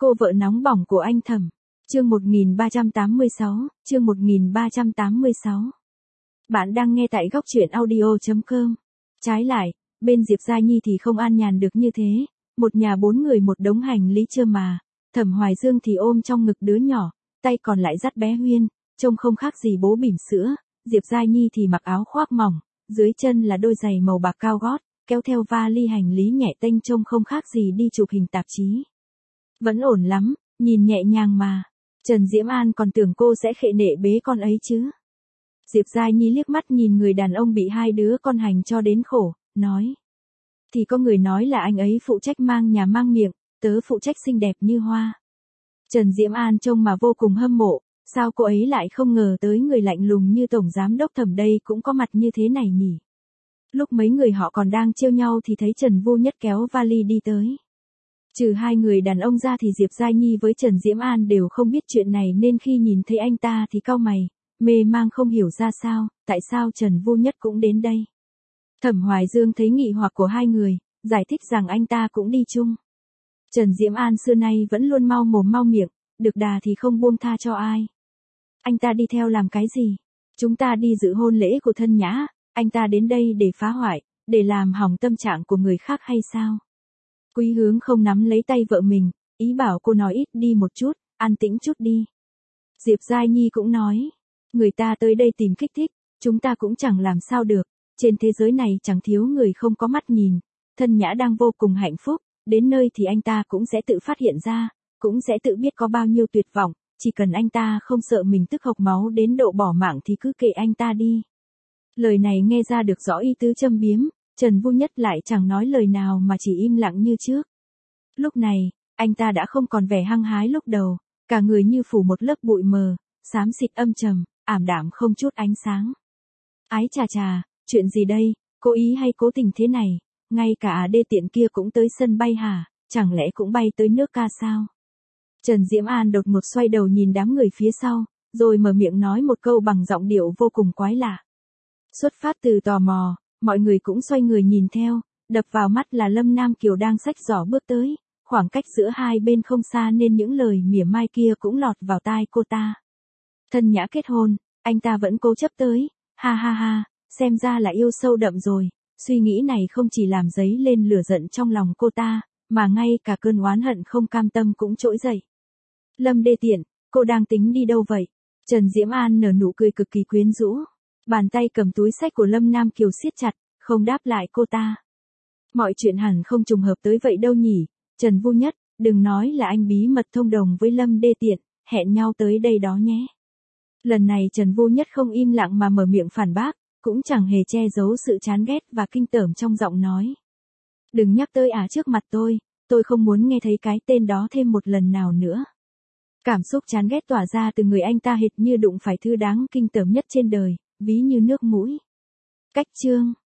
cô vợ nóng bỏng của anh Thẩm. Chương 1386, chương 1386. Bạn đang nghe tại góc truyện audio.com. Trái lại, bên Diệp Gia Nhi thì không an nhàn được như thế, một nhà 4 người một đống hành lý chưa mà, Thẩm Hoài Dương thì ôm trong ngực đứa nhỏ, tay còn lại dắt bé Huyên, trông không khác gì bố bỉm sữa, Diệp Gia Nhi thì mặc áo khoác mỏng, dưới chân là đôi giày màu bạc cao gót, kéo theo vali hành lý nhẹ tênh trông không khác gì đi chụp hình tạp chí. Vẫn ổn lắm, nhìn nhẹ nhàng mà. Trần Diễm An còn tưởng cô sẽ khệ nệ bế con ấy chứ. Diệp Gia Nhi liếc mắt nhìn người đàn ông bị 2 đứa con hành cho đến khổ, nói. Thì có người nói là anh ấy phụ trách mang nhà mang miệng, tớ phụ trách xinh đẹp như hoa. Trần Diễm An trông mà vô cùng hâm mộ, sao cô ấy lại không ngờ tới người lạnh lùng như Tổng Giám Đốc Thẩm đây cũng có mặt như thế này nhỉ. Lúc mấy người họ còn đang trêu nhau thì thấy Trần Vô Nhất kéo vali đi tới. Trừ 2 người đàn ông ra thì Diệp Gia Nhi với Trần Diễm An đều không biết chuyện này nên khi nhìn thấy anh ta thì cau mày, mê mang không hiểu ra sao, tại sao Trần Vô Nhất cũng đến đây. Thẩm Hoài Dương thấy nghị hoặc của 2 người, giải thích rằng anh ta cũng đi chung. Trần Diễm An xưa nay vẫn luôn mau mồm mau miệng, được đà thì không buông tha cho ai. Anh ta đi theo làm cái gì? Chúng ta đi dự hôn lễ của Thân Nhã, anh ta đến đây để phá hoại, để làm hỏng tâm trạng của người khác hay sao? Quý Hướng không nắm lấy tay vợ mình, ý bảo cô nói ít đi một chút, an tĩnh chút đi. Diệp Gia Nhi cũng nói, người ta tới đây tìm kích thích, chúng ta cũng chẳng làm sao được, trên thế giới này chẳng thiếu người không có mắt nhìn, Thân Nhã đang vô cùng hạnh phúc, đến nơi thì anh ta cũng sẽ tự phát hiện ra, cũng sẽ tự biết có bao nhiêu tuyệt vọng, chỉ cần anh ta không sợ mình tức hộc máu đến độ bỏ mạng thì cứ kệ anh ta đi. Lời này nghe ra được rõ ý tứ châm biếm, Trần Vô Nhất lại chẳng nói lời nào mà chỉ im lặng như trước. Lúc này, anh ta đã không còn vẻ hăng hái lúc đầu, cả người như phủ một lớp bụi mờ, xám xịt âm trầm, ảm đạm không chút ánh sáng. Ái chà chà, chuyện gì đây, cố ý hay cố tình thế này, ngay cả đê tiện kia cũng tới sân bay hả, chẳng lẽ cũng bay tới nước ca sao? Trần Diễm An đột ngột xoay đầu nhìn đám người phía sau, rồi mở miệng nói một câu bằng giọng điệu vô cùng quái lạ. Xuất phát từ tò mò, mọi người cũng xoay người nhìn theo, đập vào mắt là Lâm Nam Kiều đang xách giỏ bước tới, khoảng cách giữa hai bên không xa nên những lời mỉa mai kia cũng lọt vào tai cô ta. Thân Nhã kết hôn, anh ta vẫn cố chấp tới, ha ha ha, xem ra là yêu sâu đậm rồi, suy nghĩ này không chỉ làm dấy lên lửa giận trong lòng cô ta, mà ngay cả cơn oán hận không cam tâm cũng trỗi dậy. Lâm đê tiện, cô đang tính đi đâu vậy? Trần Diễm An nở nụ cười cực kỳ quyến rũ. Bàn tay cầm túi xách của Lâm Nam Kiều siết chặt, không đáp lại cô ta. Mọi chuyện hẳn không trùng hợp tới vậy đâu nhỉ, Trần Vô Nhất, đừng nói là anh bí mật thông đồng với Lâm đê tiện, hẹn nhau tới đây đó nhé. Lần này Trần Vô Nhất không im lặng mà mở miệng phản bác, cũng chẳng hề che giấu sự chán ghét và kinh tởm trong giọng nói. Đừng nhắc tới trước mặt tôi không muốn nghe thấy cái tên đó thêm một lần nào nữa. Cảm xúc chán ghét tỏa ra từ người anh ta hệt như đụng phải thứ đáng kinh tởm nhất trên đời, ví như nước mũi. Cách chương